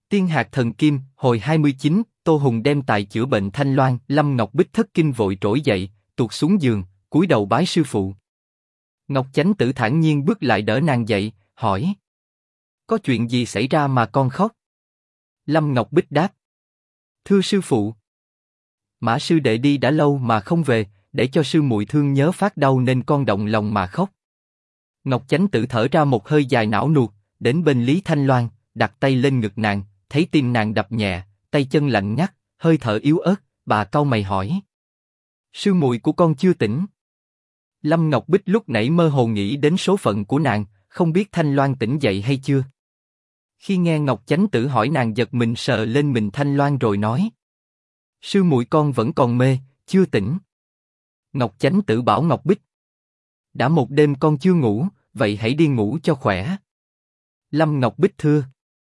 Tiên hạt thần kim, hồi 29, Tô Hùng đem tài chữa bệnh Thanh Loan. Lâm Ngọc Bích thất kinh vội trỗi dậy, tuột xuống giường, cúi đầu bái sư phụ. Ngọc Chánh Tử thản nhiên bước lại đỡ nàng dậy, hỏi: có chuyện gì xảy ra mà con khóc? Lâm Ngọc Bích đáp: thưa sư phụ, Mã sư đệ đi đã lâu mà không về, để cho sư muội thương nhớ phát đau nên con động lòng mà khóc. Ngọc Chánh Tử thở ra một hơi dài não nuột, đến bên Lý Thanh Loan, đặt tay lên ngực nàng, thấy tim nàng đập nhẹ, tay chân lạnh ngắt, hơi thở yếu ớt, bà cau mày hỏi: sư muội của con chưa tỉnh? Lâm Ngọc Bích lúc nãy mơ hồ nghĩ đến số phận của nàng, không biết Thanh Loan tỉnh dậy hay chưa. Khi nghe Ngọc Chánh Tử hỏi nàng giật mình sờ lên mình Thanh Loan rồi nói: sư muội con vẫn còn mê, chưa tỉnh. Ngọc Chánh Tử bảo Ngọc Bích: đã một đêm con chưa ngủ, vậy hãy đi ngủ cho khỏe. Lâm Ngọc Bích thưa: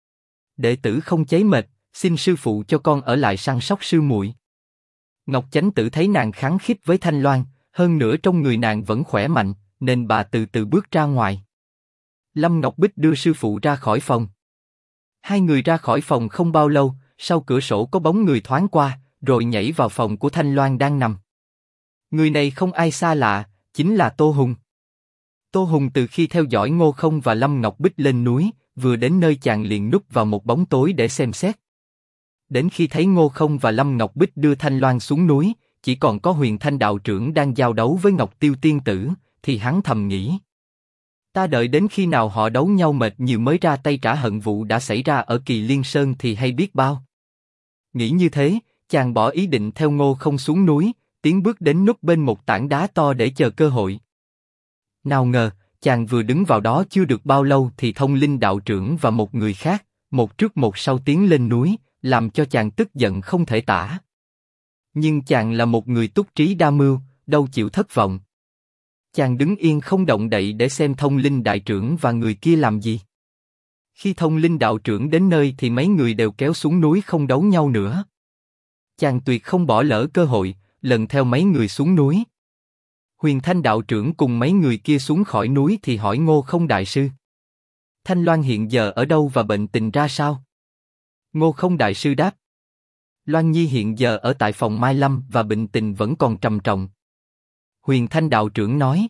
đệ tử không cháy mệt, xin sư phụ cho con ở lại săn sóc sư muội. Ngọc Chánh Tử thấy nàng khăng khít với Thanh Loan, hơn nữa trong người nàng vẫn khỏe mạnh, nên bà từ từ bước ra ngoài. Lâm Ngọc Bích đưa sư phụ ra khỏi phòng. Hai người ra khỏi phòng không bao lâu, sau cửa sổ có bóng người thoáng qua, rồi nhảy vào phòng của Thanh Loan đang nằm. Người này không ai xa lạ, chính là Tô Hùng. Tô Hùng từ khi theo dõi Ngô Không và Lâm Ngọc Bích lên núi, vừa đến nơi chàng liền núp vào một bóng tối để xem xét. Đến khi thấy Ngô Không và Lâm Ngọc Bích đưa Thanh Loan xuống núi, chỉ còn có Huyền Thanh đạo trưởng đang giao đấu với Ngọc Tiêu tiên tử, thì hắn thầm nghĩ: ta đợi đến khi nào họ đấu nhau mệt nhiều mới ra tay trả hận vụ đã xảy ra ở Kỳ Liên Sơn thì hay biết bao. Nghĩ như thế, chàng bỏ ý định theo Ngô Không xuống núi, tiến bước đến núp bên một tảng đá to để chờ cơ hội. Nào ngờ, chàng vừa đứng vào đó chưa được bao lâu thì Thông Linh đạo trưởng và một người khác, một trước một sau tiến lên núi, làm cho chàng tức giận không thể tả. Nhưng chàng là một người túc trí đa mưu, đâu chịu thất vọng. Chàng đứng yên không động đậy để xem Thông Linh đại trưởng và người kia làm gì. Khi Thông Linh đạo trưởng đến nơi thì mấy người đều kéo xuống núi không đấu nhau nữa. Chàng tuyệt không bỏ lỡ cơ hội, lần theo mấy người xuống núi. Huyền Thanh đạo trưởng cùng mấy người kia xuống khỏi núi thì hỏi Ngô Không đại sư: Thanh Loan hiện giờ ở đâu và bệnh tình ra sao? Ngô Không đại sư đáp: Loan Nhi hiện giờ ở tại phòng Mai Lâm và bệnh tình vẫn còn trầm trọng. Huyền Thanh đạo trưởng nói: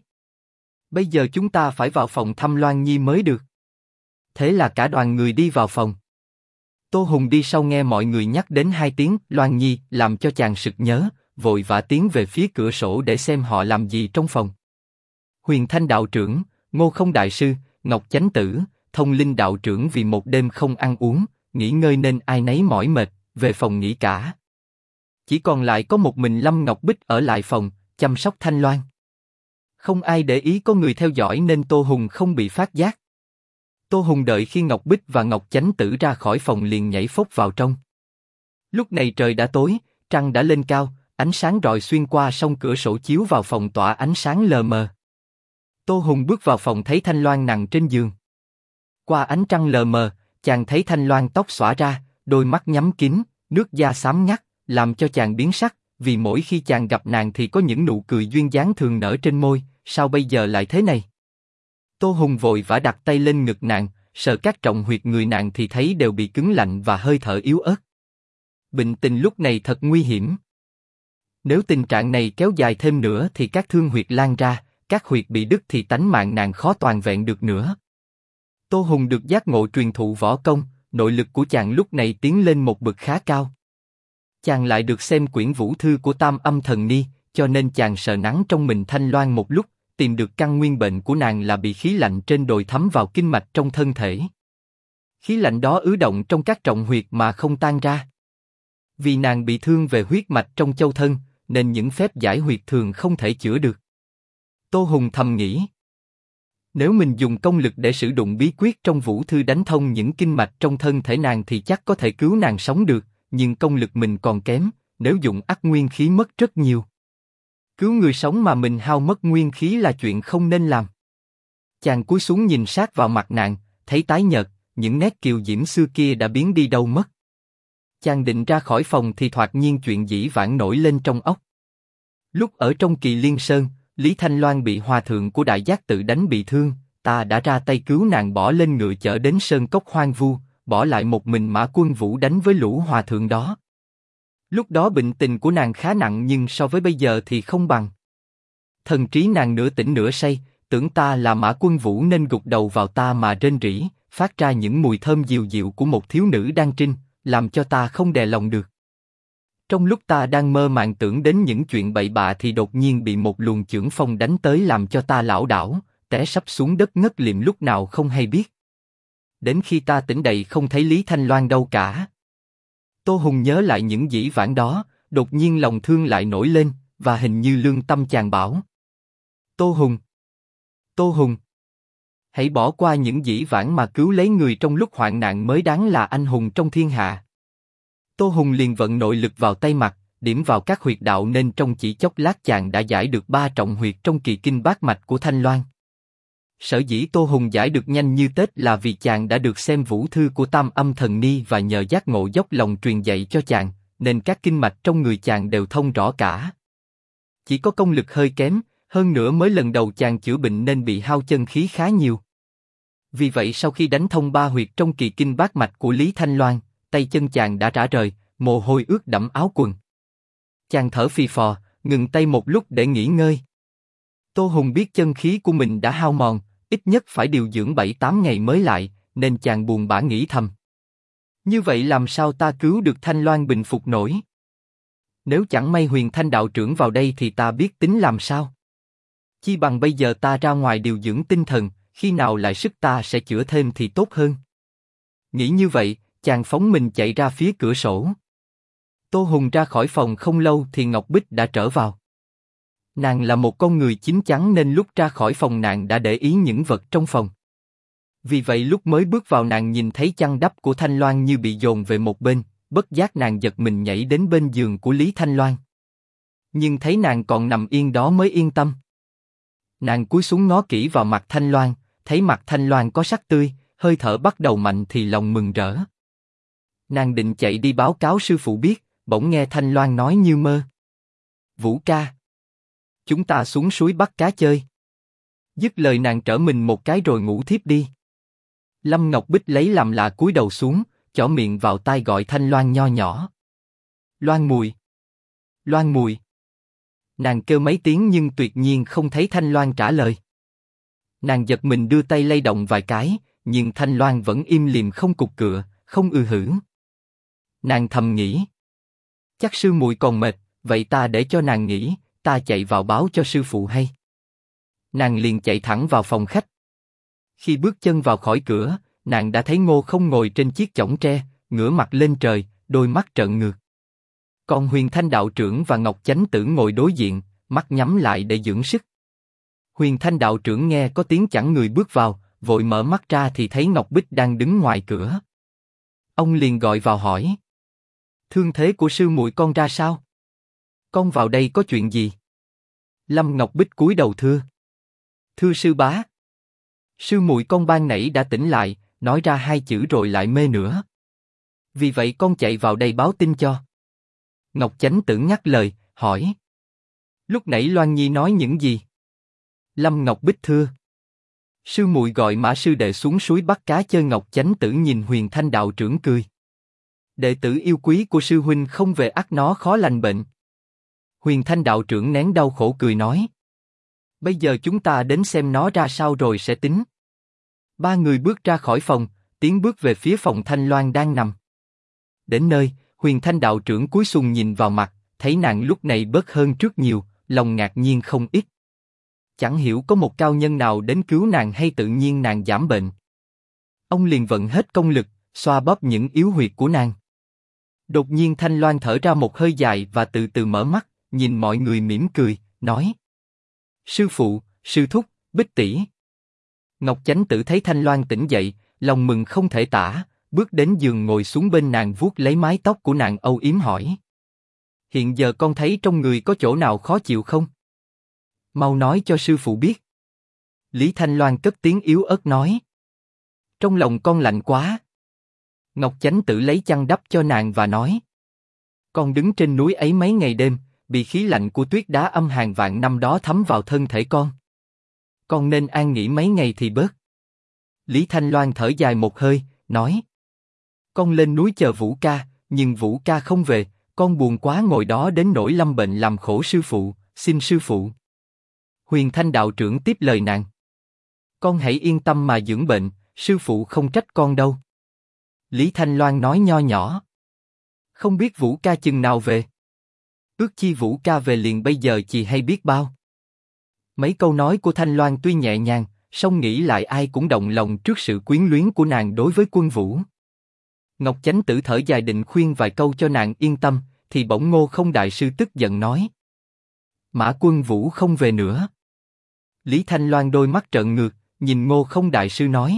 bây giờ chúng ta phải vào phòng thăm Loan Nhi mới được. Thế là cả đoàn người đi vào phòng. Tô Hùng đi sau nghe mọi người nhắc đến hai tiếng Loan Nhi, làm cho chàng sực nhớ, vội vã tiến về phía cửa sổ để xem họ làm gì trong phòng. Huyền Thanh đạo trưởng, Ngô Không đại sư, Ngọc Chánh Tử, Thông Linh đạo trưởng vì một đêm không ăn uống, nghỉ ngơi nên ai nấy mỏi mệt, về phòng nghỉ cả. Chỉ còn lại có một mình Lâm Ngọc Bích ở lại phòng, chăm sóc Thanh Loan. Không ai để ý có người theo dõi nên Tô Hùng không bị phát giác. Tô Hùng đợi khi Ngọc Bích và Ngọc Chánh Tử ra khỏi phòng liền nhảy phốc vào trong. Lúc này trời đã tối, trăng đã lên cao, ánh sáng rọi xuyên qua song cửa sổ chiếu vào phòng tỏa ánh sáng lờ mờ. Tô Hùng bước vào phòng thấy Thanh Loan nằm trên giường. Qua ánh trăng lờ mờ, chàng thấy Thanh Loan tóc xõa ra, đôi mắt nhắm kín, nước da xám ngắt, làm cho chàng biến sắc, vì mỗi khi chàng gặp nàng thì có những nụ cười duyên dáng thường nở trên môi, sao bây giờ lại thế này? Tô Hùng vội vã đặt tay lên ngực nàng, sờ các trọng huyệt người nàng thì thấy đều bị cứng lạnh và hơi thở yếu ớt. Bệnh tình lúc này thật nguy hiểm. Nếu tình trạng này kéo dài thêm nữa thì các thương huyệt lan ra, các huyệt bị đứt thì tánh mạng nàng khó toàn vẹn được nữa. Tô Hùng được giác ngộ truyền thụ võ công, nội lực của chàng lúc này tiến lên một bậc khá cao. Chàng lại được xem quyển vũ thư của Tam Âm Thần Ni, cho nên chàng sờ nắng trong mình Thanh Loan một lúc, tìm được căn nguyên bệnh của nàng là bị khí lạnh trên đồi thấm vào kinh mạch trong thân thể. Khí lạnh đó ứ động trong các trọng huyệt mà không tan ra. Vì nàng bị thương về huyết mạch trong châu thân, nên những phép giải huyệt thường không thể chữa được. Tô Hùng thầm nghĩ, nếu mình dùng công lực để sử dụng bí quyết trong vũ thư đánh thông những kinh mạch trong thân thể nàng thì chắc có thể cứu nàng sống được, nhưng công lực mình còn kém, nếu dùng ắt nguyên khí mất rất nhiều. Cứu người sống mà mình hao mất nguyên khí là chuyện không nên làm. Chàng cúi xuống nhìn sát vào mặt nàng, thấy tái nhợt, những nét kiều diễm xưa kia đã biến đi đâu mất. Chàng định ra khỏi phòng thì thoạt nhiên chuyện dĩ vãng nổi lên trong óc. Lúc ở trong Kỳ Liên Sơn, Lý Thanh Loan bị hòa thượng của Đại Giác Tự đánh bị thương, ta đã ra tay cứu nàng bỏ lên ngựa chở đến sơn cốc hoang vu, bỏ lại một mình Mã Quân Vũ đánh với lũ hòa thượng đó. Lúc đó bệnh tình của nàng khá nặng nhưng so với bây giờ thì không bằng. Thần trí nàng nửa tỉnh nửa say, tưởng ta là Mã Quân Vũ nên gục đầu vào ta mà rên rỉ, phát ra những mùi thơm dịu dịu của một thiếu nữ đang trinh, làm cho ta không đè lòng được. Trong lúc ta đang mơ màng tưởng đến những chuyện bậy bạ thì đột nhiên bị một luồng chưởng phong đánh tới làm cho ta lảo đảo, té sắp xuống đất ngất liệm lúc nào không hay biết. Đến khi ta tỉnh dậy không thấy Lý Thanh Loan đâu cả. Tô Hùng nhớ lại những dĩ vãng đó, đột nhiên lòng thương lại nổi lên, và hình như lương tâm chàng bảo: Tô Hùng, Tô Hùng, hãy bỏ qua những dĩ vãng mà cứu lấy người trong lúc hoạn nạn mới đáng là anh hùng trong thiên hạ. Tô Hùng liền vận nội lực vào tay mặt, điểm vào các huyệt đạo nên trong chỉ chốc lát chàng đã giải được 3 trọng huyệt trong kỳ kinh bát mạch của Thanh Loan. Sở dĩ Tô Hùng giải được nhanh như Tết là vì chàng đã được xem vũ thư của Tam Âm Thần Ni và nhờ giác ngộ dốc lòng truyền dạy cho chàng, nên các kinh mạch trong người chàng đều thông rõ cả. Chỉ có công lực hơi kém, hơn nữa mới lần đầu chàng chữa bệnh nên bị hao chân khí khá nhiều. Vì vậy sau khi đánh thông 3 huyệt trong kỳ kinh bát mạch của Lý Thanh Loan, tay chân chàng đã rã rời, mồ hôi ướt đẫm áo quần. Chàng thở phì phò, ngừng tay một lúc để nghỉ ngơi. Tô Hùng biết chân khí của mình đã hao mòn, ít nhất phải điều dưỡng 7-8 ngày mới lại, nên chàng buồn bã nghĩ thầm: như vậy làm sao ta cứu được Thanh Loan bình phục nổi? Nếu chẳng may Huyền Thanh đạo trưởng vào đây thì ta biết tính làm sao? Chi bằng bây giờ ta ra ngoài điều dưỡng tinh thần, khi nào lại sức ta sẽ chữa thêm thì tốt hơn. Nghĩ như vậy, chàng phóng mình chạy ra phía cửa sổ. Tô Hùng ra khỏi phòng không lâu thì Ngọc Bích đã trở vào. Nàng là một con người chín chắn nên lúc ra khỏi phòng nàng đã để ý những vật trong phòng. Vì vậy lúc mới bước vào nàng nhìn thấy chăn đắp của Thanh Loan như bị dồn về một bên, bất giác nàng giật mình nhảy đến bên giường của Lý Thanh Loan. Nhưng thấy nàng còn nằm yên đó mới yên tâm. Nàng cúi xuống ngó kỹ vào mặt Thanh Loan, thấy mặt Thanh Loan có sắc tươi, hơi thở bắt đầu mạnh thì lòng mừng rỡ. Nàng định chạy đi báo cáo sư phụ biết, bỗng nghe Thanh Loan nói như mơ: Vũ ca, chúng ta xuống suối bắt cá chơi. Dứt lời nàng trở mình một cái rồi ngủ thiếp đi. Lâm Ngọc Bích lấy làm lạ cúi đầu xuống, chỏ miệng vào tai gọi Thanh Loan nho nhỏ: Loan mùi, Loan mùi. Nàng kêu mấy tiếng nhưng tuyệt nhiên không thấy Thanh Loan trả lời. Nàng giật mình đưa tay lay động vài cái, nhưng Thanh Loan vẫn im lìm không cục cựa, không hử. Nàng thầm nghĩ: chắc sư muội còn mệt, vậy ta để cho nàng nghỉ, ta chạy vào báo cho sư phụ hay. Nàng liền chạy thẳng vào phòng khách. Khi bước chân vào khỏi cửa, nàng đã thấy Ngô Không ngồi trên chiếc chõng tre, ngửa mặt lên trời, đôi mắt trợn ngược. Còn Huyền Thanh đạo trưởng và Ngọc Chánh Tử ngồi đối diện, mắt nhắm lại để dưỡng sức. Huyền Thanh đạo trưởng nghe có tiếng chẳng người bước vào, vội mở mắt ra thì thấy Ngọc Bích đang đứng ngoài cửa. Ông liền gọi vào hỏi: thương thế của sư muội con ra sao? Con vào đây có chuyện gì? Lâm Ngọc Bích cúi đầu thưa: thưa sư bá, sư muội con ban nãy đã tỉnh lại, nói ra 2 chữ rồi lại mê nữa. Vì vậy con chạy vào đây báo tin cho. Ngọc Chánh Tử ngắt lời, hỏi: lúc nãy Loan Nhi nói những gì? Lâm Ngọc Bích thưa: sư muội gọi Mã sư đệ xuống suối bắt cá chơi. Ngọc Chánh Tử nhìn Huyền Thanh đạo trưởng cười: đệ tử yêu quý của sư huynh không về ắt nó khó lành bệnh. Huyền Thanh đạo trưởng nén đau khổ cười nói: bây giờ chúng ta đến xem nó ra sao rồi sẽ tính. 3 người bước ra khỏi phòng, tiến bước về phía phòng Thanh Loan đang nằm. Đến nơi, Huyền Thanh đạo trưởng cúi xuống nhìn vào mặt, thấy nàng lúc này bớt hơn trước nhiều, lòng ngạc nhiên không ít. Chẳng hiểu có một cao nhân nào đến cứu nàng hay tự nhiên nàng giảm bệnh. Ông liền vận hết công lực, xoa bóp những yếu huyệt của nàng. Đột nhiên Thanh Loan thở ra một hơi dài và từ từ mở mắt, nhìn mọi người mỉm cười, nói: sư phụ, sư thúc, Bích tỷ. Ngọc Chánh Tử thấy Thanh Loan tỉnh dậy, lòng mừng không thể tả, bước đến giường ngồi xuống bên nàng vuốt lấy mái tóc của nàng âu yếm hỏi: hiện giờ con thấy trong người có chỗ nào khó chịu không? Mau nói cho sư phụ biết. Lý Thanh Loan cất tiếng yếu ớt nói: trong lòng con lạnh quá. Ngọc Chánh Tử lấy chăn đắp cho nàng và nói: con đứng trên núi ấy mấy ngày đêm, bị khí lạnh của tuyết đá âm hàng vạn năm đó thấm vào thân thể con nên an nghỉ mấy ngày thì bớt. Lý Thanh Loan thở dài một hơi, nói: Con lên núi chờ Vũ ca, nhưng Vũ ca không về, con buồn quá ngồi đó đến nỗi lâm bệnh làm khổ sư phụ, xin sư phụ. Huyền Thanh đạo trưởng tiếp lời nàng. Con hãy yên tâm mà dưỡng bệnh, sư phụ không trách con đâu. Lý Thanh Loan nói nho nhỏ. Không biết Vũ ca chừng nào về? Ước chi Vũ ca về liền bây giờ chị hay biết bao. Mấy câu nói của Thanh Loan tuy nhẹ nhàng, song nghĩ lại ai cũng động lòng trước sự quyến luyến của nàng đối với Quân Vũ. Ngọc Chánh Tử thở dài định khuyên vài câu cho nàng yên tâm, thì bỗng Ngô Không đại sư tức giận nói: Mã Quân Vũ không về nữa. Lý Thanh Loan đôi mắt trợn ngược, nhìn Ngô Không đại sư nói: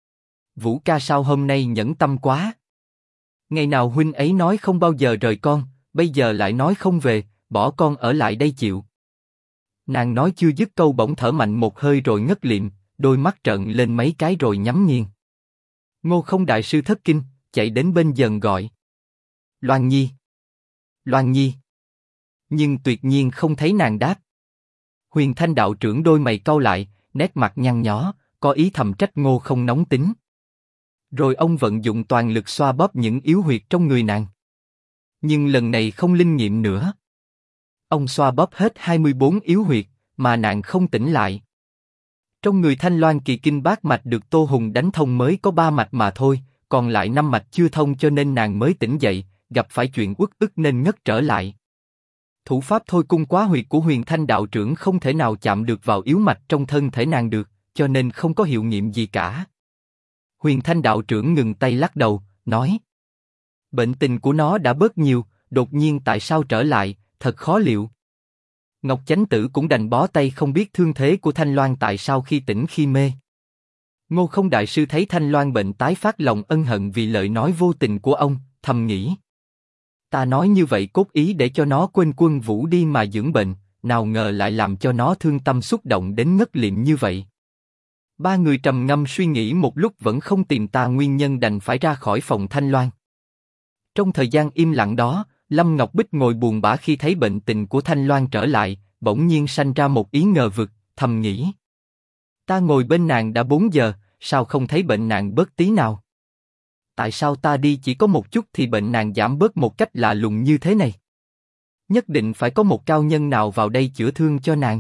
Vũ ca sao hôm nay nhẫn tâm quá? Ngày nào huynh ấy nói không bao giờ rời con, bây giờ lại nói không về, bỏ con ở lại đây chịu. Nàng nói chưa dứt câu bỗng thở mạnh một hơi rồi ngất liệm, đôi mắt trợn lên mấy cái rồi nhắm nghiền. Ngô Không đại sư thất kinh, chạy đến bên giường gọi: Loan Nhi, Loan Nhi. Nhưng tuyệt nhiên không thấy nàng đáp. Huyền Thanh đạo trưởng đôi mày cau lại, nét mặt nhăn nhó, có ý thầm trách Ngô Không nóng tính. Rồi ông vận dụng toàn lực xoa bóp những yếu huyệt trong người nàng. Nhưng lần này không linh nghiệm nữa. Ông xoa bóp hết 24 yếu huyệt, mà nàng không tỉnh lại. Trong người Thanh Loan kỳ kinh bát mạch được Tô Hùng đánh thông mới có 3 mạch mà thôi, còn lại 5 mạch chưa thông cho nên nàng mới tỉnh dậy, gặp phải chuyện uất ức nên ngất trở lại. Thủ pháp thôi cung quá huyệt của Huyền Thanh đạo trưởng không thể nào chạm được vào yếu mạch trong thân thể nàng được, cho nên không có hiệu nghiệm gì cả. Huyền Thanh đạo trưởng ngừng tay lắc đầu, nói: Bệnh tình của nó đã bớt nhiều, đột nhiên tại sao trở lại, thật khó liệu. Ngọc Chánh Tử cũng đành bó tay không biết thương thế của Thanh Loan tại sao khi tỉnh khi mê. Ngô Không đại sư thấy Thanh Loan bệnh tái phát lòng ân hận vì lời nói vô tình của ông, thầm nghĩ: Ta nói như vậy cốt ý để cho nó quên Quân Vũ đi mà dưỡng bệnh, nào ngờ lại làm cho nó thương tâm xúc động đến ngất liệm như vậy. Ba người trầm ngâm suy nghĩ một lúc vẫn không tìm ra nguyên nhân đành phải ra khỏi phòng Thanh Loan. Trong thời gian im lặng đó, Lâm Ngọc Bích ngồi buồn bã khi thấy bệnh tình của Thanh Loan trở lại, bỗng nhiên sanh ra một ý ngờ vực, thầm nghĩ: Ta ngồi bên nàng đã 4 giờ, sao không thấy bệnh nàng bớt tí nào? Tại sao ta đi chỉ có một chút thì bệnh nàng giảm bớt một cách lạ lùng như thế này? Nhất định phải có một cao nhân nào vào đây chữa thương cho nàng.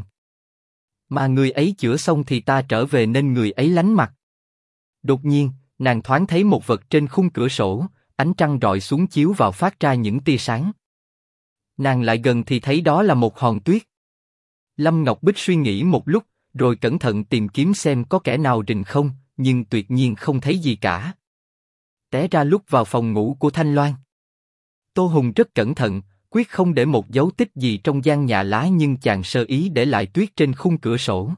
Mà người ấy chữa xong thì ta trở về nên người ấy lánh mặt. Đột nhiên, nàng thoáng thấy một vật trên khung cửa sổ, ánh trăng rọi xuống chiếu vào phát ra những tia sáng. Nàng lại gần thì thấy đó là một hòn tuyết. Lâm Ngọc Bích suy nghĩ một lúc, rồi cẩn thận tìm kiếm xem có kẻ nào rình không, nhưng tuyệt nhiên không thấy gì cả. Té ra lúc vào phòng ngủ của Thanh Loan. Tô Hùng rất cẩn thận, quyết không để một dấu tích gì trong gian nhà lá nhưng chàng sơ ý để lại tuyết trên khung cửa sổ.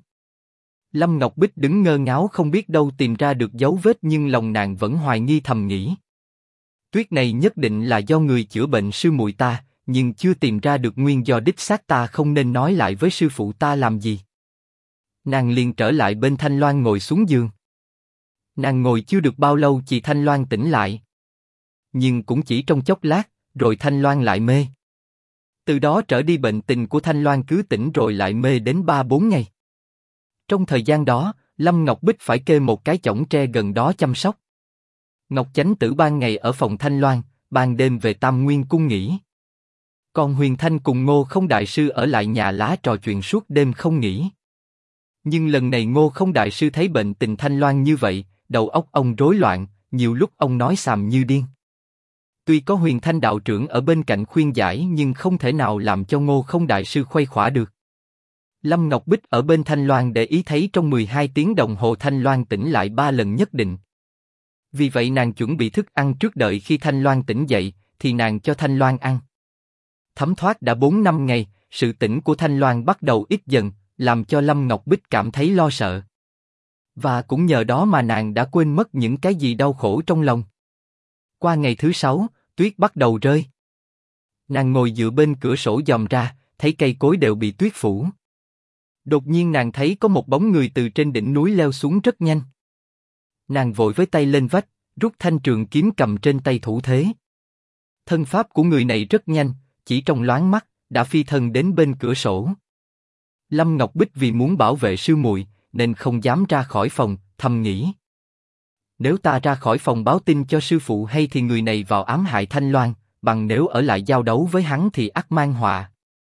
Lâm Ngọc Bích đứng ngơ ngáo không biết đâu tìm ra được dấu vết nhưng lòng nàng vẫn hoài nghi thầm nghĩ: Tuyết này nhất định là do người chữa bệnh sư muội ta, nhưng chưa tìm ra được nguyên do đích xác ta không nên nói lại với sư phụ ta làm gì. Nàng liền trở lại bên Thanh Loan ngồi xuống giường. Nàng ngồi chưa được bao lâu chị Thanh Loan tỉnh lại. Nhưng cũng chỉ trong chốc lát, rồi Thanh Loan lại mê. Từ đó trở đi bệnh tình của Thanh Loan cứ tỉnh rồi lại mê đến 3-4 ngày. Trong thời gian đó, Lâm Ngọc Bích phải kê một cái chõng tre gần đó chăm sóc. Ngọc Chánh Tử ban ngày ở phòng Thanh Loan, ban đêm về Tam Nguyên cung nghỉ. Còn Huyền Thanh cùng Ngô Không đại sư ở lại nhà lá trò chuyện suốt đêm không nghỉ. Nhưng lần này Ngô Không đại sư thấy bệnh tình Thanh Loan như vậy, đầu óc ông rối loạn, nhiều lúc ông nói xàm như điên. Tuy có Huyền Thanh đạo trưởng ở bên cạnh khuyên giải nhưng không thể nào làm cho Ngô Không đại sư khuây khỏa được. Lâm Ngọc Bích ở bên Thanh Loan để ý thấy trong 12 tiếng đồng hồ Thanh Loan tỉnh lại 3 lần nhất định. Vì vậy nàng chuẩn bị thức ăn trước đợi khi Thanh Loan tỉnh dậy, thì nàng cho Thanh Loan ăn. Thấm thoát đã 4-5 ngày, sự tỉnh của Thanh Loan bắt đầu ít dần, làm cho Lâm Ngọc Bích cảm thấy lo sợ. Và cũng nhờ đó mà nàng đã quên mất những cái gì đau khổ trong lòng. Qua ngày thứ 6, tuyết bắt đầu rơi. Nàng ngồi dựa bên cửa sổ dòm ra, thấy cây cối đều bị tuyết phủ. Đột nhiên nàng thấy có một bóng người từ trên đỉnh núi leo xuống rất nhanh. Nàng vội với tay lên vách, rút thanh trường kiếm cầm trên tay thủ thế. Thân pháp của người này rất nhanh, chỉ trong loáng mắt đã phi thân đến bên cửa sổ. Lâm Ngọc Bích vì muốn bảo vệ sư muội nên không dám ra khỏi phòng, thầm nghĩ: Nếu ta ra khỏi phòng báo tin cho sư phụ hay thì người này vào ám hại Thanh Loan, bằng nếu ở lại giao đấu với hắn thì ắt mang họa.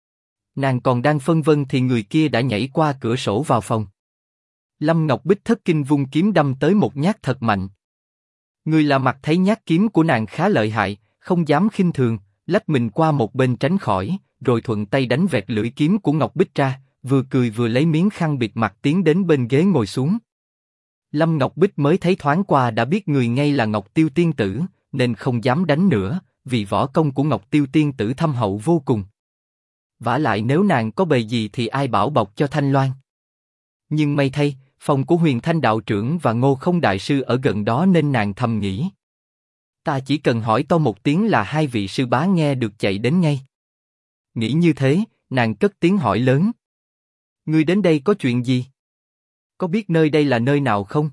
Nàng còn đang phân vân thì người kia đã nhảy qua cửa sổ vào phòng. Lâm Ngọc Bích thất kinh vung kiếm đâm tới một nhát thật mạnh. Người lạ mặt thấy nhát kiếm của nàng khá lợi hại, không dám khinh thường, lách mình qua một bên tránh khỏi, rồi thuận tay đánh vẹt lưỡi kiếm của Ngọc Bích ra, vừa cười vừa lấy miếng khăn bịt mặt tiến đến bên ghế ngồi xuống. Lâm Ngọc Bích mới thấy thoáng qua đã biết người ngay là Ngọc Tiêu Tiên Tử, nên không dám đánh nữa, vì võ công của Ngọc Tiêu Tiên Tử thâm hậu vô cùng. Vả lại nếu nàng có bề gì thì ai bảo bọc cho Thanh Loan. Nhưng may thay, phòng của Huyền Thanh đạo trưởng và Ngô Không đại sư ở gần đó nên nàng thầm nghĩ. Ta chỉ cần hỏi to một tiếng là hai vị sư bá nghe được chạy đến ngay. Nghĩ như thế, nàng cất tiếng hỏi lớn. Ngươi đến đây có chuyện gì? Có biết nơi đây là nơi nào không?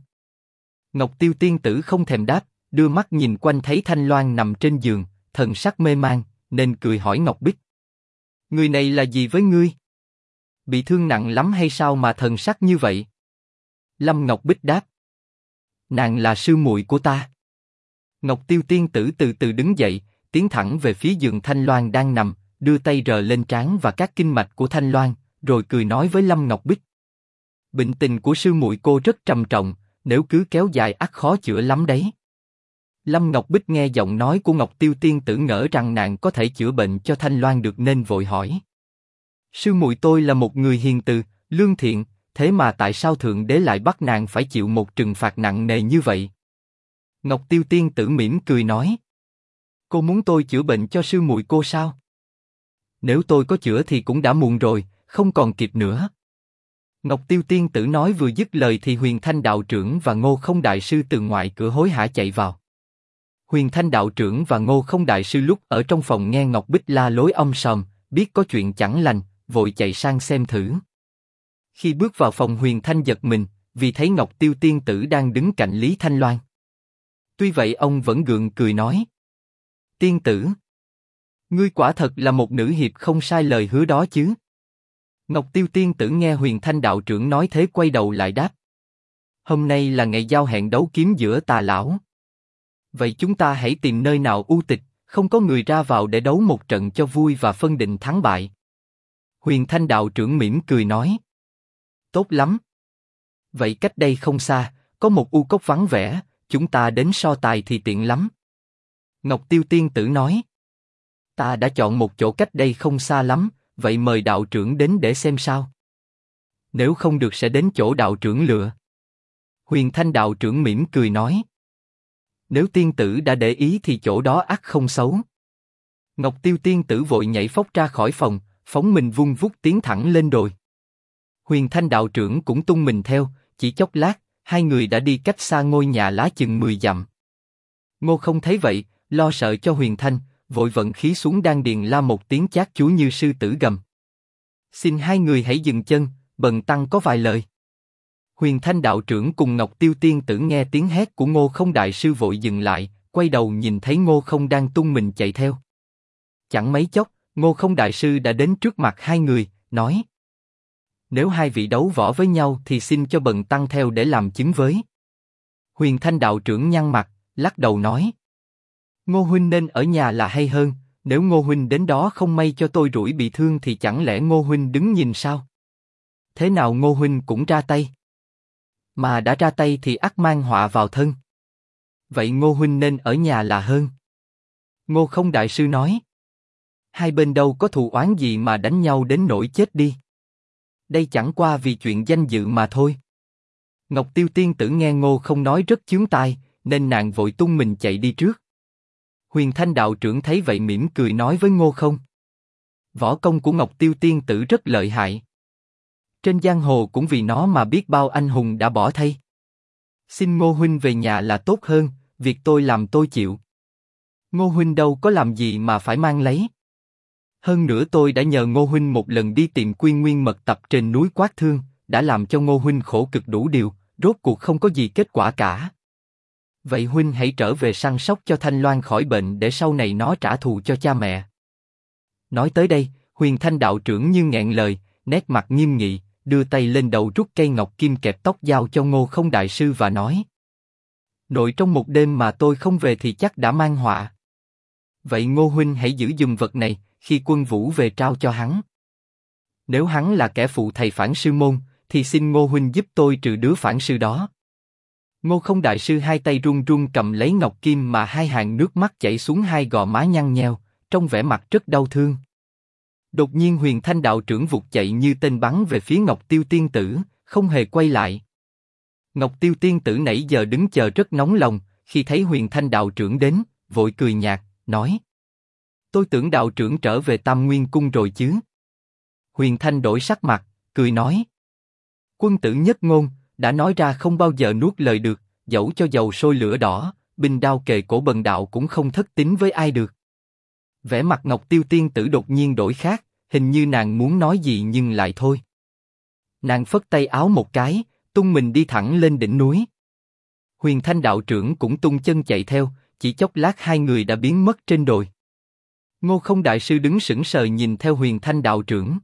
Ngọc Tiêu Tiên Tử không thèm đáp, đưa mắt nhìn quanh thấy Thanh Loan nằm trên giường, thần sắc mê man, nên cười hỏi Ngọc Bích. Người này là gì với ngươi? Bị thương nặng lắm hay sao mà thần sắc như vậy? Lâm Ngọc Bích đáp. Nàng là sư muội của ta. Ngọc Tiêu Tiên Tử từ từ đứng dậy, tiến thẳng về phía giường Thanh Loan đang nằm, đưa tay rờ lên trán và các kinh mạch của Thanh Loan, rồi cười nói với Lâm Ngọc Bích. Bệnh tình của sư muội cô rất trầm trọng, nếu cứ kéo dài ắt khó chữa lắm đấy. Lâm Ngọc Bích nghe giọng nói của Ngọc Tiêu Tiên Tử ngỡ rằng nàng có thể chữa bệnh cho Thanh Loan được nên vội hỏi. Sư muội tôi là một người hiền từ, lương thiện, thế mà tại sao Thượng Đế lại bắt nàng phải chịu một trừng phạt nặng nề như vậy? Ngọc Tiêu Tiên Tử mỉm cười nói. Cô muốn tôi chữa bệnh cho sư muội cô sao? Nếu tôi có chữa thì cũng đã muộn rồi, không còn kịp nữa. Ngọc Tiêu Tiên Tử nói vừa dứt lời thì Huyền Thanh đạo trưởng và Ngô Không đại sư từ ngoài cửa hối hả chạy vào. Huyền Thanh đạo trưởng và Ngô Không đại sư lúc ở trong phòng nghe Ngọc Bích la lối om sòm, biết có chuyện chẳng lành, vội chạy sang xem thử. Khi bước vào phòng Huyền Thanh giật mình, vì thấy Ngọc Tiêu Tiên Tử đang đứng cạnh Lý Thanh Loan. Tuy vậy ông vẫn gượng cười nói. Tiên Tử, ngươi quả thật là một nữ hiệp không sai lời hứa đó chứ? Ngọc Tiêu Tiên Tử nghe Huyền Thanh đạo trưởng nói thế quay đầu lại đáp. Hôm nay là ngày giao hẹn đấu kiếm giữa tà lão. Vậy chúng ta hãy tìm nơi nào u tịch, không có người ra vào để đấu một trận cho vui và phân định thắng bại. Huyền Thanh đạo trưởng mỉm cười nói. Tốt lắm. Vậy cách đây không xa, có một u cốc vắng vẻ, chúng ta đến so tài thì tiện lắm. Ngọc Tiêu Tiên Tử nói. Ta đã chọn một chỗ cách đây không xa lắm, vậy mời đạo trưởng đến để xem sao. Nếu không được sẽ đến chỗ đạo trưởng lựa. Huyền Thanh đạo trưởng mỉm cười nói. Nếu tiên tử đã để ý thì chỗ đó ắt không xấu. Ngọc Tiêu Tiên Tử vội nhảy phóc ra khỏi phòng, phóng mình vung vút tiến thẳng lên đồi. Huyền Thanh đạo trưởng cũng tung mình theo, chỉ chốc lát, hai người đã đi cách xa ngôi nhà lá chừng 10 dặm. Ngô Không thấy vậy, lo sợ cho Huyền Thanh, vội vận khí xuống đan điền la một tiếng chát chúa như sư tử gầm. Xin hai người hãy dừng chân, bần tăng có vài lời. Huyền Thanh đạo trưởng cùng Ngọc Tiêu Tiên Tử nghe tiếng hét của Ngô Không đại sư vội dừng lại, quay đầu nhìn thấy Ngô Không đang tung mình chạy theo. Chẳng mấy chốc, Ngô Không đại sư đã đến trước mặt hai người, nói: Nếu hai vị đấu võ với nhau thì xin cho bần tăng theo để làm chứng với. Huyền Thanh đạo trưởng nhăn mặt, lắc đầu nói: Ngô huynh nên ở nhà là hay hơn. Nếu Ngô huynh đến đó không may cho tôi rủi bị thương thì chẳng lẽ Ngô huynh đứng nhìn sao? Thế nào Ngô huynh cũng ra tay. Mà đã ra tay thì ắt mang họa vào thân. Vậy Ngô huynh nên ở nhà là hơn. Ngô Không đại sư nói: Hai bên đâu có thù oán gì mà đánh nhau đến nỗi chết đi. Đây chẳng qua vì chuyện danh dự mà thôi. Ngọc Tiêu Tiên Tử nghe Ngô Không nói rất chướng tai, nên nàng vội tung mình chạy đi trước. Huyền Thanh đạo trưởng thấy vậy mỉm cười nói với Ngô Không: Võ công của Ngọc Tiêu Tiên Tử rất lợi hại. Trên giang hồ cũng vì nó mà biết bao anh hùng đã bỏ thay. Xin Ngô huynh về nhà là tốt hơn, việc tôi làm tôi chịu. Ngô huynh đâu có làm gì mà phải mang lấy. Hơn nữa tôi đã nhờ Ngô huynh một lần đi tìm Quy Nguyên mật tập trên núi Quát Thương, đã làm cho Ngô huynh khổ cực đủ điều, rốt cuộc không có gì kết quả cả. Vậy huynh hãy trở về săn sóc cho Thanh Loan khỏi bệnh để sau này nó trả thù cho cha mẹ. Nói tới đây, Huyền Thanh đạo trưởng như nghẹn lời, nét mặt nghiêm nghị, đưa tay lên đầu rút cây ngọc kim kẹp tóc giao cho Ngô Không đại sư và nói: Nội trong một đêm mà tôi không về thì chắc đã mang họa. Vậy Ngô huynh hãy giữ giùm vật này, khi quân vũ về trao cho hắn. Nếu hắn là kẻ phụ thầy phản sư môn, thì xin Ngô huynh giúp tôi trừ đứa phản sư đó. Ngô Không đại sư hai tay run run cầm lấy ngọc kim mà hai hàng nước mắt chảy xuống hai gò má nhăn nheo, trong vẻ mặt rất đau thương. Đột nhiên Huyền Thanh đạo trưởng vụt chạy như tên bắn về phía Ngọc Tiêu tiên tử, không hề quay lại. Ngọc Tiêu tiên tử nãy giờ đứng chờ rất nóng lòng, khi thấy Huyền Thanh đạo trưởng đến, vội cười nhạt, nói: tôi tưởng đạo trưởng trở về Tam Nguyên cung rồi chứ. Huyền Thanh đổi sắc mặt, cười nói: quân tử nhất ngôn, đã nói ra không bao giờ nuốt lời được, dẫu cho dầu sôi lửa đỏ, binh đao kề cổ bần đạo cũng không thất tín với ai được. Vẻ mặt Ngọc Tiêu tiên tử đột nhiên đổi khác, hình như nàng muốn nói gì nhưng lại thôi. Nàng phất tay áo một cái, tung mình đi thẳng lên đỉnh núi. Huyền Thanh đạo trưởng cũng tung chân chạy theo, chỉ chốc lát hai người đã biến mất trên đồi. Ngô Không đại sư đứng sững sờ nhìn theo Huyền Thanh đạo trưởng.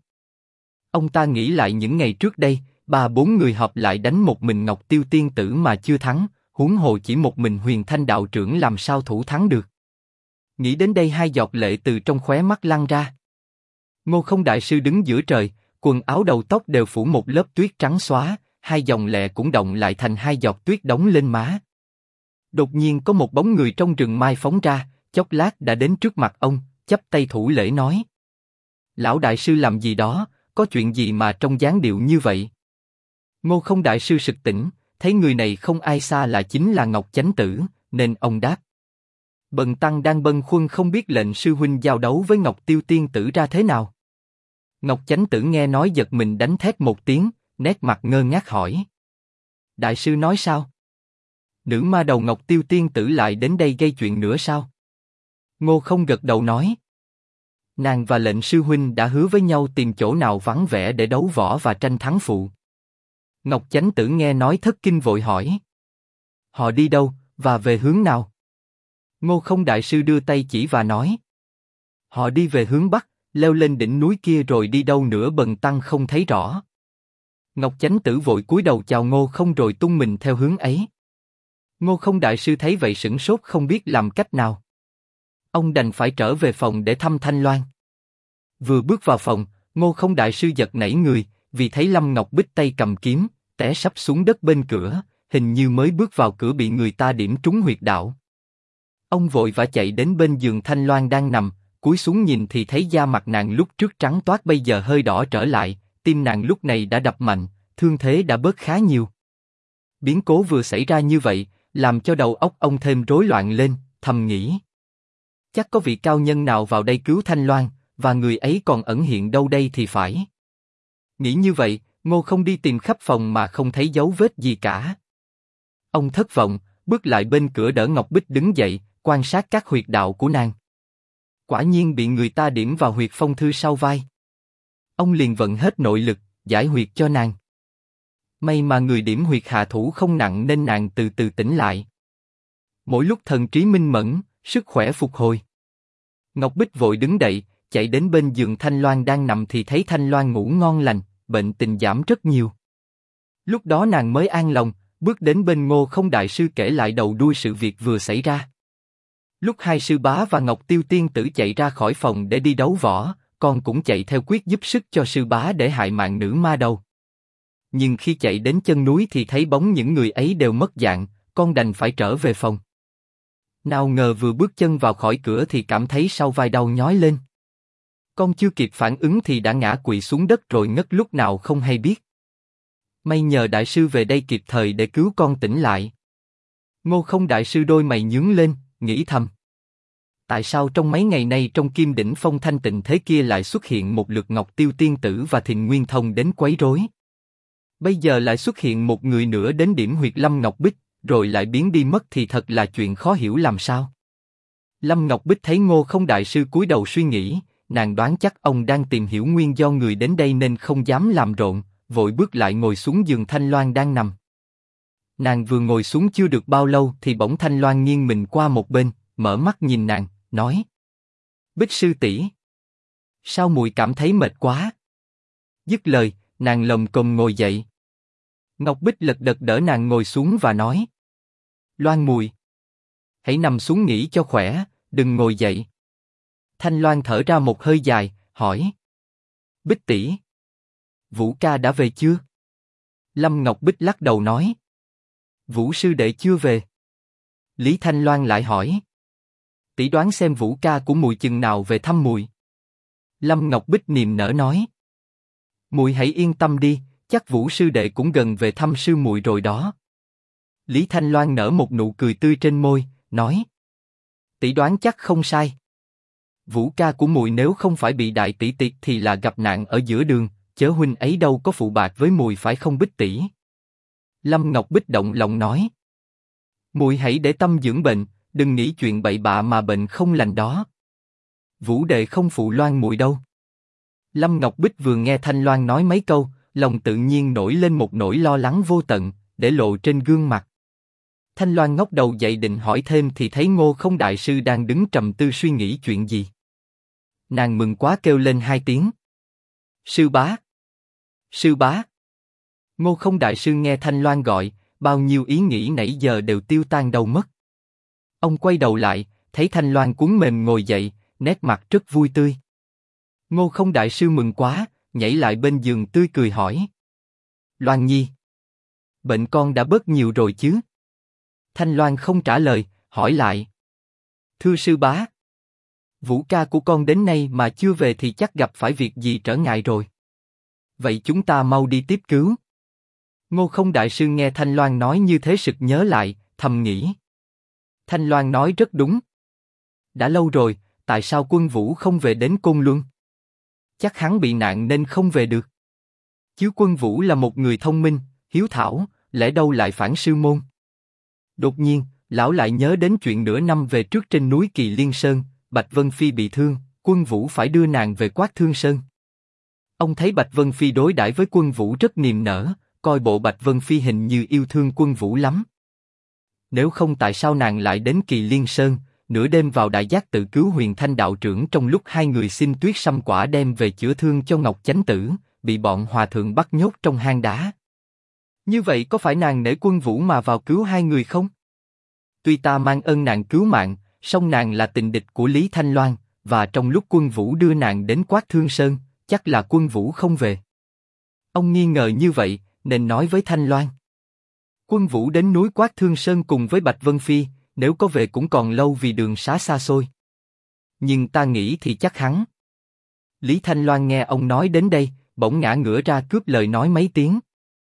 Ông ta nghĩ lại những ngày trước đây, 3-4 người họp lại đánh một mình Ngọc Tiêu tiên tử mà chưa thắng, huống hồ chỉ một mình Huyền Thanh đạo trưởng làm sao thủ thắng được. Nghĩ đến đây hai giọt lệ từ trong khóe mắt lăn ra. Ngô Không đại sư đứng giữa trời, quần áo đầu tóc đều phủ một lớp tuyết trắng xóa, hai dòng lệ cũng động lại thành hai giọt tuyết đóng lên má. Đột nhiên có một bóng người trong rừng mai phóng ra, chốc lát đã đến trước mặt ông, chắp tay thủ lễ nói: lão đại sư làm gì đó, có chuyện gì mà trông dáng điệu như vậy? Ngô Không đại sư sực tỉnh, thấy người này không ai xa là chính là Ngọc Chánh Tử, nên ông đáp: bần tăng đang bâng khuâng không biết lệnh sư huynh giao đấu với Ngọc Tiêu tiên tử ra thế nào. Ngọc Chánh Tử nghe nói giật mình đánh thét một tiếng, nét mặt ngơ ngác hỏi: đại sư nói sao? Nữ ma đầu Ngọc Tiêu tiên tử lại đến đây gây chuyện nữa sao? Ngô Không gật đầu nói: nàng và lệnh sư huynh đã hứa với nhau tìm chỗ nào vắng vẻ để đấu võ và tranh thắng phụ. Ngọc Chánh Tử nghe nói thất kinh vội hỏi: họ đi đâu, và về hướng nào? Ngô Không đại sư đưa tay chỉ và nói: họ đi về hướng bắc, leo lên đỉnh núi kia rồi đi đâu nữa bần tăng không thấy rõ. Ngọc Chánh Tử vội cúi đầu chào Ngô Không rồi tung mình theo hướng ấy. Ngô Không đại sư thấy vậy sửng sốt không biết làm cách nào. Ông đành phải trở về phòng để thăm Thanh Loan. Vừa bước vào phòng, Ngô Không đại sư giật nảy người, vì thấy Lâm Ngọc Bích tay cầm kiếm, té sắp xuống đất bên cửa, hình như mới bước vào cửa bị người ta điểm trúng huyệt đạo. Ông vội vã chạy đến bên giường Thanh Loan đang nằm, cúi xuống nhìn thì thấy da mặt nàng lúc trước trắng toát bây giờ hơi đỏ trở lại, tim nàng lúc này đã đập mạnh, thương thế đã bớt khá nhiều. Biến cố vừa xảy ra như vậy, làm cho đầu óc ông thêm rối loạn lên, thầm nghĩ: chắc có vị cao nhân nào vào đây cứu Thanh Loan, và người ấy còn ẩn hiện đâu đây thì phải. Nghĩ như vậy, Ngô Không đi tìm khắp phòng mà không thấy dấu vết gì cả. Ông thất vọng, bước lại bên cửa đỡ Ngọc Bích đứng dậy, quan sát các huyệt đạo của nàng. Quả nhiên bị người ta điểm vào huyệt phong thư sau vai. Ông liền vận hết nội lực, giải huyệt cho nàng. May mà người điểm huyệt hạ thủ không nặng nên nàng từ từ tỉnh lại. Mỗi lúc thần trí minh mẫn, sức khỏe phục hồi. Ngọc Bích vội đứng dậy, chạy đến bên giường Thanh Loan đang nằm thì thấy Thanh Loan ngủ ngon lành, bệnh tình giảm rất nhiều. Lúc đó nàng mới an lòng, bước đến bên Ngô Không đại sư kể lại đầu đuôi sự việc vừa xảy ra. Lúc hai sư bá và Ngọc Tiêu tiên tử chạy ra khỏi phòng để đi đấu võ, con cũng chạy theo quyết giúp sức cho sư bá để hại mạng nữ ma đầu. Nhưng khi chạy đến chân núi thì thấy bóng những người ấy đều mất dạng, con đành phải trở về phòng. Nào ngờ vừa bước chân vào khỏi cửa thì cảm thấy sau vai đau nhói lên. Con chưa kịp phản ứng thì đã ngã quỵ xuống đất rồi ngất lúc nào không hay biết. May nhờ đại sư về đây kịp thời để cứu con tỉnh lại. Ngô Không đại sư đôi mày nhướng lên, nghĩ thầm: tại sao trong mấy ngày nay trong Kim Đỉnh Phong thanh tịnh thế kia lại xuất hiện một lượt Ngọc Tiêu tiên tử và Thìn Nguyên Thông đến quấy rối? Bây giờ lại xuất hiện một người nữa đến điểm huyệt Lâm Ngọc Bích, rồi lại biến đi mất thì thật là chuyện khó hiểu làm sao. Lâm Ngọc Bích thấy Ngô Không đại sư cúi đầu suy nghĩ, nàng đoán chắc ông đang tìm hiểu nguyên do người đến đây nên không dám làm rộn, vội bước lại ngồi xuống giường Thanh Loan đang nằm. Nàng vừa ngồi xuống chưa được bao lâu thì bỗng Thanh Loan nghiêng mình qua một bên, mở mắt nhìn nàng, nói: Bích sư tỷ, sao muội cảm thấy mệt quá? Dứt lời, nàng lồm cồm ngồi dậy. Ngọc Bích lật đật đỡ nàng ngồi xuống và nói: Loan muội, hãy nằm xuống nghỉ cho khỏe, đừng ngồi dậy. Thanh Loan thở ra một hơi dài, hỏi. Bích tỷ, Vũ ca đã về chưa? Lâm Ngọc Bích lắc đầu nói. Vũ sư đệ chưa về. Lý Thanh Loan lại hỏi. Tỷ đoán xem Vũ ca của muội chừng nào về thăm muội? Lâm Ngọc Bích niềm nở nói. Muội hãy yên tâm đi, chắc Vũ sư đệ cũng gần về thăm sư muội rồi đó. Lý Thanh Loan nở một nụ cười tươi trên môi, nói. Tỷ đoán chắc không sai. Vũ ca của muội nếu không phải bị đại tỷ tiệt thì là gặp nạn ở giữa đường, chớ huynh ấy đâu có phụ bạc với muội phải không Bích tỷ? Lâm Ngọc Bích động lòng nói. Muội hãy để tâm dưỡng bệnh, đừng nghĩ chuyện bậy bạ mà bệnh không lành đó. Vũ đệ không phụ Loan muội đâu. Lâm Ngọc Bích vừa nghe Thanh Loan nói mấy câu, lòng tự nhiên nổi lên một nỗi lo lắng vô tận, để lộ trên gương mặt. Thanh Loan ngóc đầu dậy định hỏi thêm thì thấy Ngô Không đại sư đang đứng trầm tư suy nghĩ chuyện gì. Nàng mừng quá kêu lên hai tiếng. Sư bá! Sư bá! Ngô Không đại sư nghe Thanh Loan gọi, bao nhiêu ý nghĩ nãy giờ đều tiêu tan đâu mất. Ông quay đầu lại, thấy Thanh Loan cuốn mềm ngồi dậy, nét mặt rất vui tươi. Ngô Không đại sư mừng quá, nhảy lại bên giường tươi cười hỏi. Loan nhi, bệnh con đã bớt nhiều rồi chứ? Thanh Loan không trả lời, hỏi lại. Thưa sư bá, Vũ ca của con đến nay mà chưa về thì chắc gặp phải việc gì trở ngại rồi. Vậy chúng ta mau đi tiếp cứu. Ngô Không đại sư nghe Thanh Loan nói như thế sực nhớ lại, thầm nghĩ. Thanh Loan nói rất đúng. Đã lâu rồi, tại sao Quân Vũ không về đến Côn Luân? Chắc hắn bị nạn nên không về được. Chứ Quân Vũ là một người thông minh, hiếu thảo, lẽ đâu lại phản sư môn? Đột nhiên, lão lại nhớ đến chuyện nửa năm về trước trên núi Kỳ Liên Sơn, Bạch Vân Phi bị thương, Quân Vũ phải đưa nàng về Quát Thương Sơn. Ông thấy Bạch Vân Phi đối đãi với Quân Vũ rất niềm nở, coi bộ Bạch Vân Phi hình như yêu thương Quân Vũ lắm. Nếu không tại sao nàng lại đến Kỳ Liên Sơn, nửa đêm vào Đại Giác tự cứu Huyền Thanh đạo trưởng trong lúc hai người xin Tuyết Sâm Quả đem về chữa thương cho Ngọc Chánh Tử, bị bọn hòa thượng bắt nhốt trong hang đá. Như vậy có phải nàng nể Quân Vũ mà vào cứu hai người không? Tuy ta mang ơn nàng cứu mạng, song nàng là tình địch của Lý Thanh Loan, và trong lúc Quân Vũ đưa nàng đến Quát Thương Sơn, chắc là Quân Vũ không về. Ông nghi ngờ như vậy, nên nói với Thanh Loan. Quân Vũ đến núi Quát Thương Sơn cùng với Bạch Vân Phi, nếu có về cũng còn lâu vì đường xá xa xôi. Nhưng ta nghĩ thì chắc hắn. Lý Thanh Loan nghe ông nói đến đây, bỗng ngã ngửa ra cướp lời nói mấy tiếng.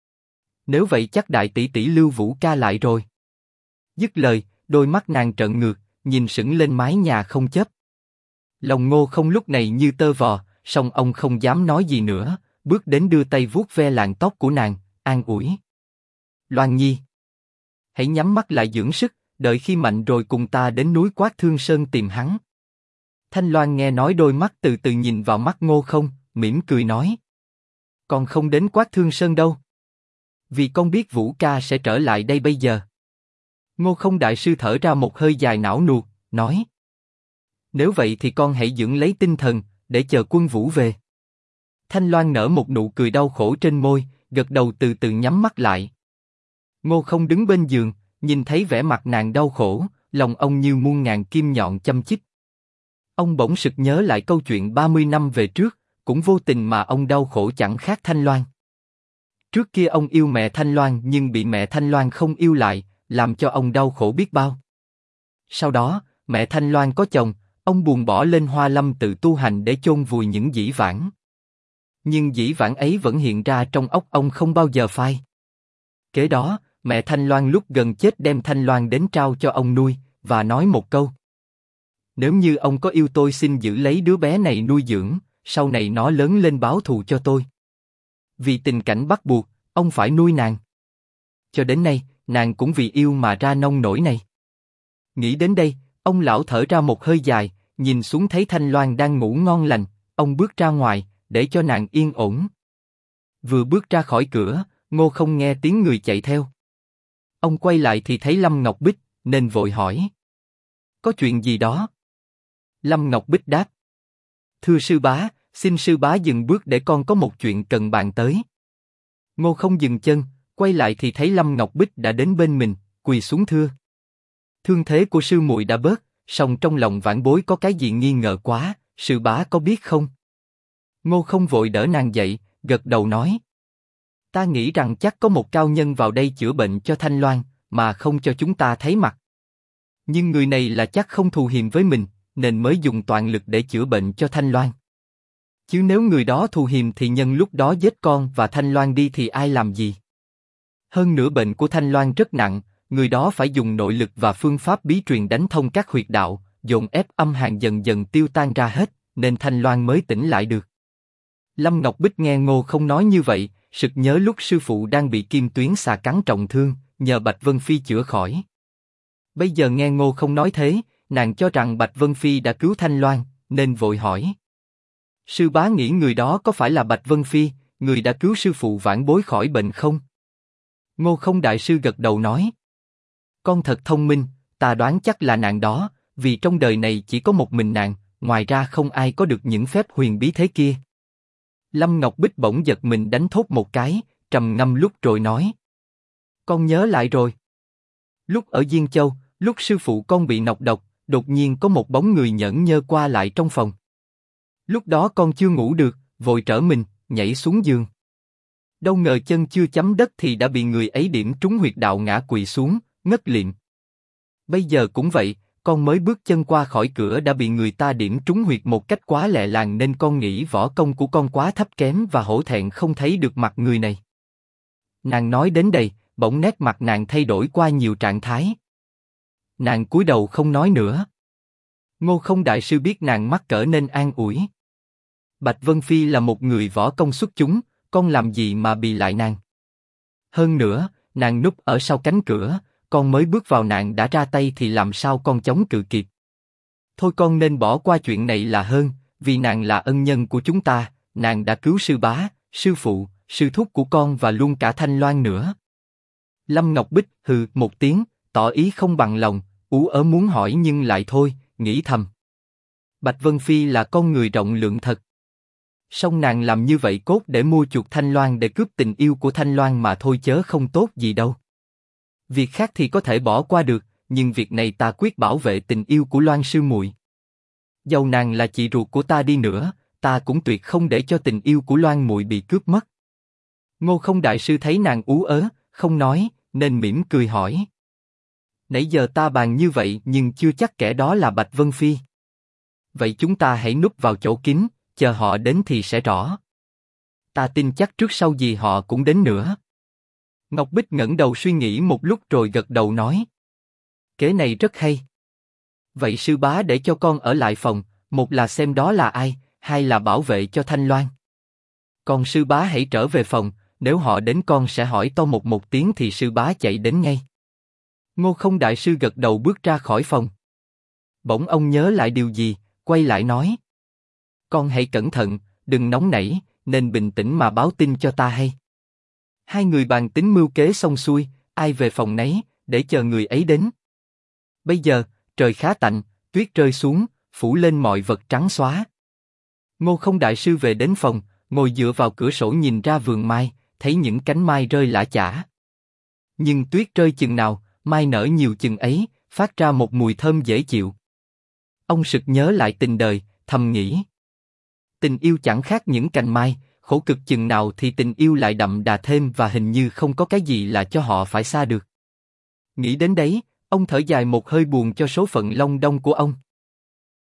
Nếu vậy chắc đại tỷ tỷ lưu Vũ ca lại rồi. Dứt lời, đôi mắt nàng trợn ngược, nhìn sững lên mái nhà không chớp. Lòng Ngô Không lúc này như tơ vò, song ông không dám nói gì nữa, bước đến đưa tay vuốt ve làn tóc của nàng, an ủi. Loan nhi, hãy nhắm mắt lại dưỡng sức, đợi khi mạnh rồi cùng ta đến núi Quát Thương Sơn tìm hắn. Thanh Loan nghe nói đôi mắt từ từ nhìn vào mắt Ngô Không, mỉm cười nói. Con không đến Quát Thương Sơn đâu. Vì con biết Vũ ca sẽ trở lại đây bây giờ. Ngô Không đại sư thở ra một hơi dài não nuột, nói. Nếu vậy thì con hãy dưỡng lấy tinh thần, để chờ Quân Vũ về. Thanh Loan nở một nụ cười đau khổ trên môi, gật đầu từ từ nhắm mắt lại. Ngô Không đứng bên giường, nhìn thấy vẻ mặt nàng đau khổ, lòng ông như muôn ngàn kim nhọn châm chích. Ông bỗng sực nhớ lại câu chuyện 30 năm về trước, cũng vô tình mà ông đau khổ chẳng khác Thanh Loan. Trước kia ông yêu mẹ Thanh Loan nhưng bị mẹ Thanh Loan không yêu lại, làm cho ông đau khổ biết bao. Sau đó, mẹ Thanh Loan có chồng, ông buồn bỏ lên Hoa Lâm tự tu hành để chôn vùi những dĩ vãng. Nhưng dĩ vãng ấy vẫn hiện ra trong óc ông không bao giờ phai. Kế đó, mẹ Thanh Loan lúc gần chết đem Thanh Loan đến trao cho ông nuôi, và nói một câu. Nếu như ông có yêu tôi xin giữ lấy đứa bé này nuôi dưỡng, sau này nó lớn lên báo thù cho tôi. Vì tình cảnh bắt buộc, ông phải nuôi nàng. Cho đến nay, nàng cũng vì yêu mà ra nông nổi này. Nghĩ đến đây, ông lão thở ra một hơi dài, nhìn xuống thấy Thanh Loan đang ngủ ngon lành, ông bước ra ngoài, để cho nàng yên ổn. Vừa bước ra khỏi cửa, Ngô Không nghe tiếng người chạy theo. Ông quay lại thì thấy Lâm Ngọc Bích, nên vội hỏi. Có chuyện gì đó? Lâm Ngọc Bích đáp. Thưa sư bá, xin sư bá dừng bước để con có một chuyện cần bàn tới. Ngô Không dừng chân, quay lại thì thấy Lâm Ngọc Bích đã đến bên mình, quỳ xuống thưa. Thương thế của sư muội đã bớt, song trong lòng vãn bối có cái gì nghi ngờ quá, sư bá có biết không? Ngô Không vội đỡ nàng dậy, gật đầu nói. Ta nghĩ rằng chắc có một cao nhân vào đây chữa bệnh cho Thanh Loan, mà không cho chúng ta thấy mặt. Nhưng người này là chắc không thù hiềm với mình, nên mới dùng toàn lực để chữa bệnh cho Thanh Loan. Chứ nếu người đó thù hiềm thì nhân lúc đó giết con và Thanh Loan đi thì ai làm gì? Hơn nữa bệnh của Thanh Loan rất nặng, người đó phải dùng nội lực và phương pháp bí truyền đánh thông các huyệt đạo, dồn ép âm hàn dần dần tiêu tan ra hết, nên Thanh Loan mới tỉnh lại được. Lâm Ngọc Bích nghe Ngô Không nói như vậy, sực nhớ lúc sư phụ đang bị kim tuyến xà cắn trọng thương, nhờ Bạch Vân Phi chữa khỏi. Bây giờ nghe Ngô Không nói thế, nàng cho rằng Bạch Vân Phi đã cứu Thanh Loan, nên vội hỏi. Sư bá nghĩ người đó có phải là Bạch Vân Phi, người đã cứu sư phụ vãn bối khỏi bệnh không? Ngô Không đại sư gật đầu nói. Con thật thông minh, ta đoán chắc là nàng đó, vì trong đời này chỉ có một mình nàng, ngoài ra không ai có được những phép huyền bí thế kia. Lâm Ngọc Bích bỗng giật mình đánh thốt một cái, trầm ngâm lúc rồi nói. Con nhớ lại rồi. Lúc ở Diên Châu, lúc sư phụ con bị nọc độc, đột nhiên có một bóng người nhởn nhơ qua lại trong phòng. Lúc đó con chưa ngủ được, vội trở mình, nhảy xuống giường. Đâu ngờ chân chưa chấm đất thì đã bị người ấy điểm trúng huyệt đạo ngã quỵ xuống, ngất liệm. Bây giờ cũng vậy, con mới bước chân qua khỏi cửa đã bị người ta điểm trúng huyệt một cách quá lẹ làng nên con nghĩ võ công của con quá thấp kém và hổ thẹn không thấy được mặt người này. Nàng nói đến đây, bỗng nét mặt nàng thay đổi qua nhiều trạng thái. Nàng cúi đầu không nói nữa. Ngô Không đại sư biết nàng mắc cỡ nên an ủi. Bạch Vân Phi là một người võ công xuất chúng, con làm gì mà bị lại nàng? Hơn nữa, nàng núp ở sau cánh cửa, con mới bước vào nàng đã ra tay thì làm sao con chống cự kịp? Thôi con nên bỏ qua chuyện này là hơn, vì nàng là ân nhân của chúng ta, nàng đã cứu sư bá, sư phụ, sư thúc của con và luôn cả Thanh Loan nữa. Lâm Ngọc Bích hừ một tiếng, tỏ ý không bằng lòng, ú ớ muốn hỏi nhưng lại thôi, nghĩ thầm. Bạch Vân Phi là con người rộng lượng thật. Song nàng làm như vậy cốt để mua chuộc Thanh Loan để cướp tình yêu của Thanh Loan mà thôi chớ không tốt gì đâu. Việc khác thì có thể bỏ qua được, nhưng việc này ta quyết bảo vệ tình yêu của Loan sư muội. Dầu nàng là chị ruột của ta đi nữa, ta cũng tuyệt không để cho tình yêu của Loan muội bị cướp mất. Ngô Không đại sư thấy nàng ú ớ, không nói, nên mỉm cười hỏi. Nãy giờ ta bàn như vậy nhưng chưa chắc kẻ đó là Bạch Vân Phi. Vậy chúng ta hãy núp vào chỗ kín, chờ họ đến thì sẽ rõ. Ta tin chắc trước sau gì họ cũng đến nữa. Ngọc Bích ngẩng đầu suy nghĩ một lúc rồi gật đầu nói. Kế này rất hay. Vậy sư bá để cho con ở lại phòng, một là xem đó là ai, hai là bảo vệ cho Thanh Loan. Còn sư bá hãy trở về phòng, nếu họ đến con sẽ hỏi to một tiếng thì sư bá chạy đến ngay. Ngô Không đại sư gật đầu bước ra khỏi phòng. Bỗng ông nhớ lại điều gì, quay lại nói. Con hãy cẩn thận, đừng nóng nảy, nên bình tĩnh mà báo tin cho ta hay. Hai người bàn tính mưu kế xong xuôi, ai về phòng nấy, để chờ người ấy đến. Bây giờ, trời khá tạnh, tuyết rơi xuống, phủ lên mọi vật trắng xóa. Ngô Không đại sư về đến phòng, ngồi dựa vào cửa sổ nhìn ra vườn mai, thấy những cánh mai rơi lả chả. Nhưng tuyết rơi chừng nào, mai nở nhiều chừng ấy, phát ra một mùi thơm dễ chịu. Ông sực nhớ lại tình đời, thầm nghĩ. Tình yêu chẳng khác những cành mai, khổ cực chừng nào thì tình yêu lại đậm đà thêm và hình như không có cái gì là cho họ phải xa được. Nghĩ đến đấy, ông thở dài một hơi buồn cho số phận long đong của ông.